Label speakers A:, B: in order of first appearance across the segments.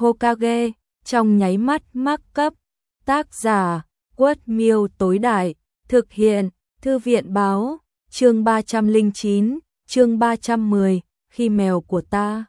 A: Hokage, trong nháy mắt mắc cấp. Tác giả, Quất Miêu tối đại, thực hiện, Thư viện báo, chương 309, chương 310, khi mèo của ta.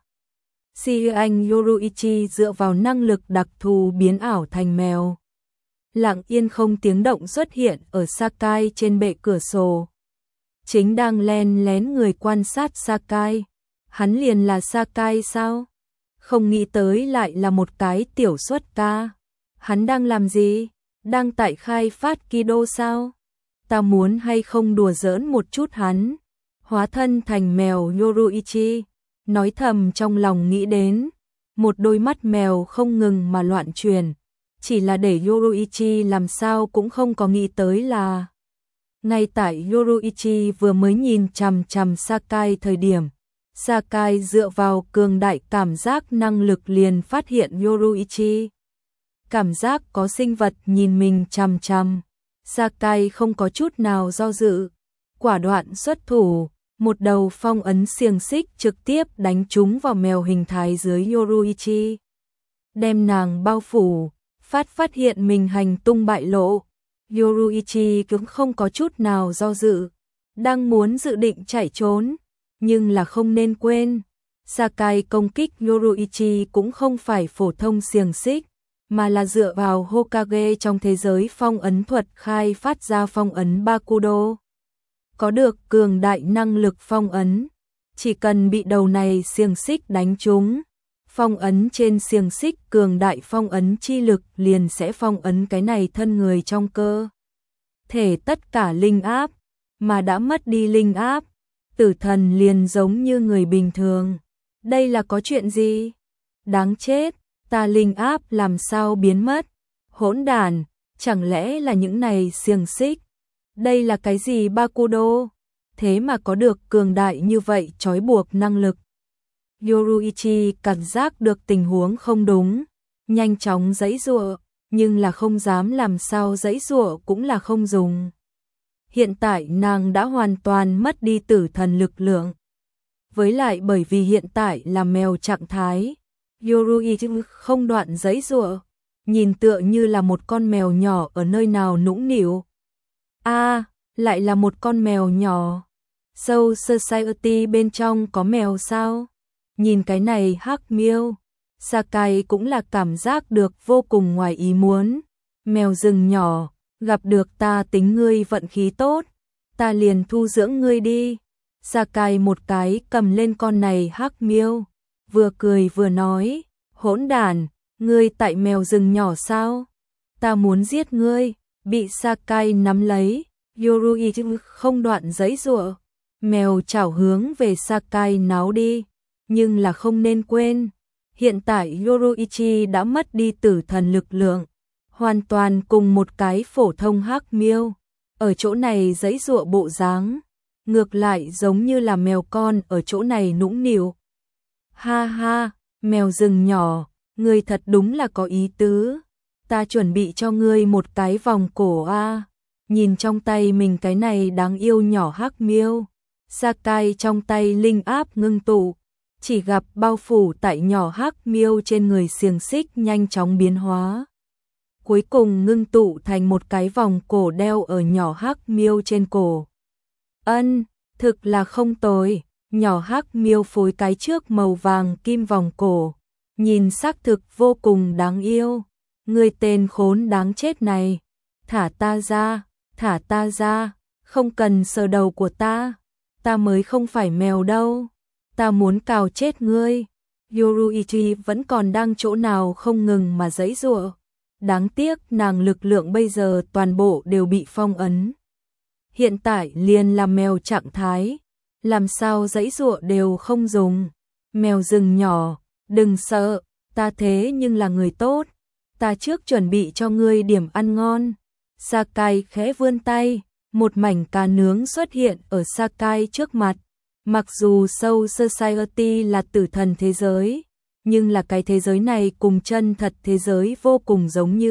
A: Anh Yoruichi dựa vào năng lực đặc thù biến ảo thành mèo. Lặng yên không tiếng động xuất hiện ở Sakai trên bệ cửa sổ. Chính đang len lén người quan sát Sakai. Hắn liền là Sakai sao? Không nghĩ tới lại là một cái tiểu xuất ca. Hắn đang làm gì? Đang tại khai phát Kido sao? Ta muốn hay không đùa giỡn một chút hắn. Hóa thân thành mèo Yoruichi, nói thầm trong lòng nghĩ đến. Một đôi mắt mèo không ngừng mà loạn chuyển. Chỉ là để Yoruichi làm sao cũng không có nghĩ tới là ngay tại Yoruichi vừa mới nhìn chằm chằm Sakai thời điểm, Sakai dựa vào cường đại cảm giác năng lực liền phát hiện Yoruichi. Cảm giác có sinh vật nhìn mình chằm chằm. Sakai không có chút nào do dự, quả đoạn xuất thủ, một đầu phong ấn xiềng xích trực tiếp đánh trúng vào mèo hình thái dưới Yoruichi. Đem nàng bao phủ, phát hiện mình hành tung bại lộ. Yoruichi cũng không có chút nào do dự, đang muốn dự định chạy trốn, nhưng là không nên quên, Sakai công kích Yoruichi cũng không phải phổ thông xiềng xích, mà là dựa vào Hokage trong thế giới phong ấn thuật khai phát ra phong ấn Bakudo. Có được cường đại năng lực phong ấn, chỉ cần bị đầu này xiềng xích đánh trúng, phong ấn trên xiềng xích cường đại phong ấn chi lực liền sẽ phong ấn cái này thân người trong cơ thể tất cả linh áp, mà đã mất đi linh áp, tử thần liền giống như người bình thường. Đây là có chuyện gì? Đáng chết, ta linh áp làm sao biến mất? Hỗn đản, chẳng lẽ là những này xiềng xích? Đây là cái gì Bakudo? Thế mà có được cường đại như vậy trói buộc năng lực. Yoruichi cảm giác được tình huống không đúng, nhanh chóng giãy giụa, nhưng là không dám làm sao giãy giụa cũng là không dùng. Hiện tại nàng đã hoàn toàn mất đi tử thần lực lượng. Với lại bởi vì hiện tại là mèo trạng thái, Yoruichi không đoạn giãy giụa, nhìn tựa như là một con mèo nhỏ ở nơi nào nũng nịu. Lại là một con mèo nhỏ. Soul Society bên trong có mèo sao? Nhìn cái này hắc miêu, Sakai cũng là cảm giác được vô cùng ngoài ý muốn. Mèo rừng nhỏ, gặp được ta tính ngươi vận khí tốt, ta liền thu dưỡng ngươi đi. Sakai một cái cầm lên con này hắc miêu, vừa cười vừa nói, hỗn đản, ngươi tại mèo rừng nhỏ sao? Ta muốn giết ngươi. Bị Sakai nắm lấy, Yoruichi không đoạn giãy giụa, mèo chảo hướng về Sakai náo đi. Nhưng là không nên quên, hiện tại Yoruichi đã mất đi tử thần lực lượng, hoàn toàn cùng một cái phổ thông hắc miêu. Ở chỗ này giãy giụa bộ dáng, ngược lại giống như là mèo con ở chỗ này nũng nịu. Ha ha, mèo rừng nhỏ, ngươi thật đúng là có ý tứ. Ta chuẩn bị cho ngươi một cái vòng cổ a. Nhìn trong tay mình cái này đáng yêu nhỏ hắc miêu, Sakai trong tay linh áp ngưng tụ, chỉ gặp bao phủ tại nhỏ hắc miêu trên người xiềng xích nhanh chóng biến hóa. Cuối cùng ngưng tụ thành một cái vòng cổ đeo ở nhỏ hắc miêu trên cổ. Thực là không tồi, nhỏ hắc miêu phối cái trước màu vàng kim vòng cổ, nhìn xác thực vô cùng đáng yêu. Người tên khốn đáng chết này, thả ta ra, không cần sờ đầu của ta mới không phải mèo đâu, ta muốn cào chết ngươi. Yoruichi vẫn còn đang chỗ nào không ngừng mà giãy giụa, đáng tiếc nàng lực lượng bây giờ toàn bộ đều bị phong ấn. Hiện tại liền là mèo trạng thái, làm sao giãy giụa đều không dùng. Mèo rừng nhỏ, đừng sợ, ta thế nhưng là người tốt. Ta trước chuẩn bị cho ngươi điểm ăn ngon. Sakai khẽ vươn tay, một mảnh cá nướng xuất hiện ở Sakai trước mặt. Mặc dù Soul Society là tử thần thế giới, nhưng là cái thế giới này cùng chân thật thế giới vô cùng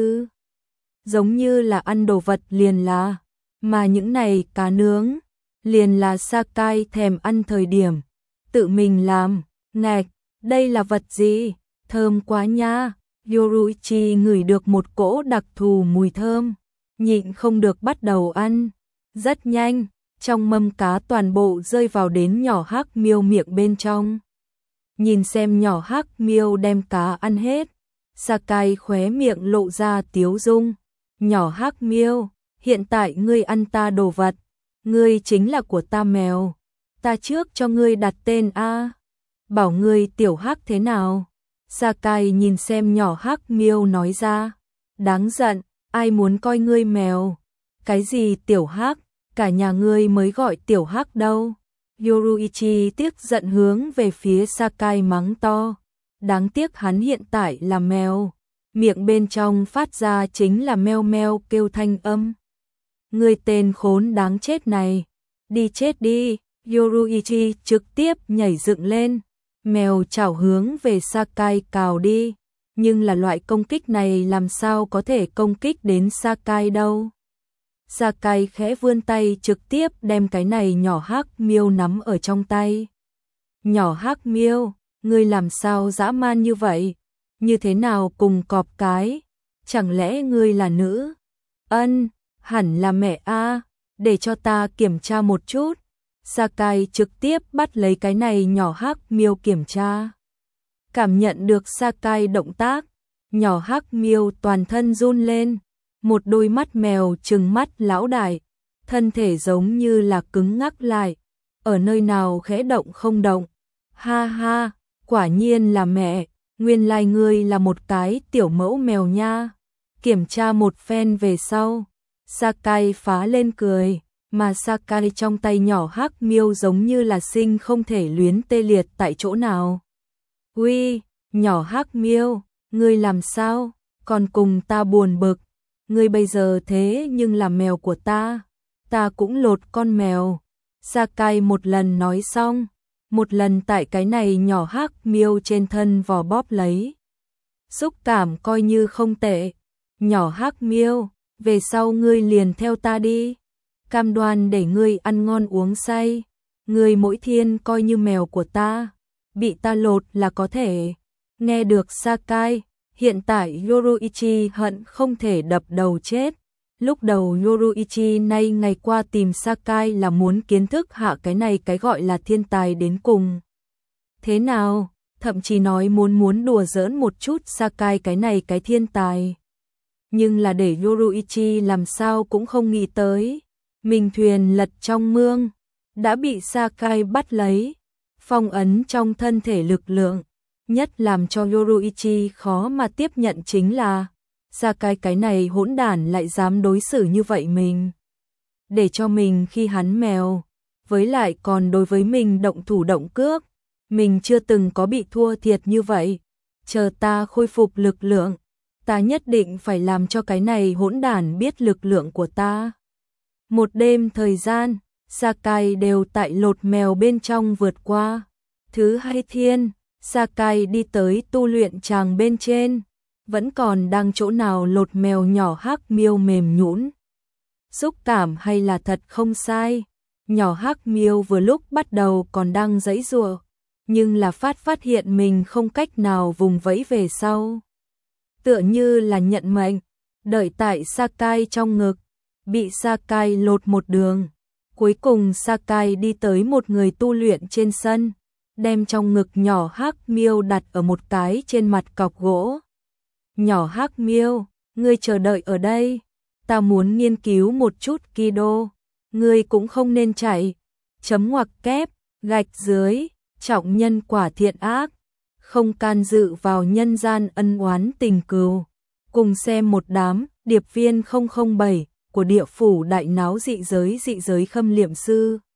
A: giống như là ăn đồ vật liền là, mà những này cá nướng liền là Sakai thèm ăn thời điểm tự mình làm. Ngạch, đây là vật gì? thơm quá nha. Yoruichi ngửi được một cỗ đặc thù mùi thơm, nhịn không được bắt đầu ăn. Rất nhanh, trong mâm cá toàn bộ rơi vào đến nhỏ Hắc Miêu miệng bên trong. Nhìn xem nhỏ Hắc Miêu đem cá ăn hết, Sakai khóe miệng lộ ra tiếu dung. Nhỏ Hắc Miêu, hiện tại ngươi ăn ta đồ vật, ngươi chính là của ta mèo. Ta trước cho ngươi đặt tên a. Bảo ngươi tiểu Hắc thế nào? Sakai nhìn xem nhỏ Hắc Miêu nói ra. Đáng giận, ai muốn coi ngươi mèo? Cái gì tiểu Hắc, cả nhà ngươi mới gọi tiểu Hắc đâu. Yoruichi tiếc giận hướng về phía Sakai mắng to. Đáng tiếc hắn hiện tại là mèo, miệng bên trong phát ra chính là meo meo kêu thanh âm. Ngươi tên khốn đáng chết này, đi chết đi. Yoruichi trực tiếp nhảy dựng lên, mèo chảo hướng về Sakai cào đi, nhưng là loại công kích này làm sao có thể công kích đến Sakai đâu. Sakai khẽ vươn tay trực tiếp đem cái này nhỏ Hắc Miêu nắm ở trong tay. Nhỏ Hắc Miêu, ngươi làm sao dã man như vậy? Như thế nào cùng cọp cái? Chẳng lẽ ngươi là nữ? Ân, hẳn là mẹ a, để cho ta kiểm tra một chút. Sakai trực tiếp bắt lấy cái này nhỏ Hắc Miêu kiểm tra. Cảm nhận được Sakai động tác, nhỏ Hắc Miêu toàn thân run lên, một đôi mắt mèo trừng mắt lão đại, thân thể giống như là cứng ngắc lại, ở nơi nào khẽ động không động. Ha ha, quả nhiên là mẹ, nguyên lai ngươi là một cái tiểu mẫu mèo nha. Kiểm tra một phen về sau, Sakai phá lên cười, mà Sakai trong tay nhỏ Hắc Miêu giống như là sinh không thể luyến tê liệt tại chỗ nào. Uy, nhỏ Hắc Miêu, ngươi làm sao, còn cùng ta buồn bực, ngươi bây giờ thế nhưng là mèo của ta cũng lột con mèo. Sakai một lần nói xong, một lần tại cái này nhỏ Hắc Miêu trên thân vò bóp lấy. Xúc cảm coi như không tệ. Nhỏ Hắc Miêu, về sau ngươi liền theo ta đi, cam đoan để ngươi ăn ngon uống say. Ngươi mỗi thiên coi như mèo của ta, bị ta lột là có thể. Nghe được Sakai, hiện tại Yoruichi hận không thể đập đầu chết. Lúc đầu Yoruichi nay ngày qua tìm Sakai là muốn kiến thức hạ cái này cái gọi là thiên tài đến cùng. Thế nào, thậm chí nói muốn đùa giỡn một chút Sakai cái này cái thiên tài. Nhưng là để Yoruichi làm sao cũng không nghĩ tới, mình thuyền lật trong mương, đã bị Sakai bắt lấy, phong ấn trong thân thể lực lượng. Nhất làm cho Yoruichi khó mà tiếp nhận chính là Sakai cái này hỗn đản lại dám đối xử như vậy mình. Để cho mình khi hắn mèo, với lại còn đối với mình động thủ động cước, mình chưa từng có bị thua thiệt như vậy. Chờ ta khôi phục lực lượng, ta nhất định phải làm cho cái này hỗn đản biết lực lượng của ta. Một đêm thời gian, Sakai đều tại lột mèo bên trong vượt qua. Thứ hai thiên, Sakai đi tới tu luyện tràng bên trên, vẫn còn đang chỗ nào lột mèo nhỏ Hắc Miêu mềm nhũn. Xúc cảm hay là thật không sai, nhỏ Hắc Miêu vừa lúc bắt đầu còn đang giãy giụa, nhưng là phát hiện mình không cách nào vùng vẫy về sau. Tựa như là nhận mệnh, đợi tại Sakai trong ngực, bị Sakai lột một đường. Cuối cùng Sakai đi tới một người tu luyện trên sân, đem trong ngực nhỏ Hắc Miêu đặt ở một cái trên mặt cọc gỗ. Nhỏ Hắc Miêu, ngươi chờ đợi ở đây, ta muốn nghiên cứu một chút Kido, ngươi cũng không nên chạy. Chấm ngoặc kép, gạch dưới, trọng nhân quả thiện ác, không can dự vào nhân gian ân oán tình cừu. Cùng xem một đám điệp viên 007 của địa phủ đại náo dị giới khâm liệm sư.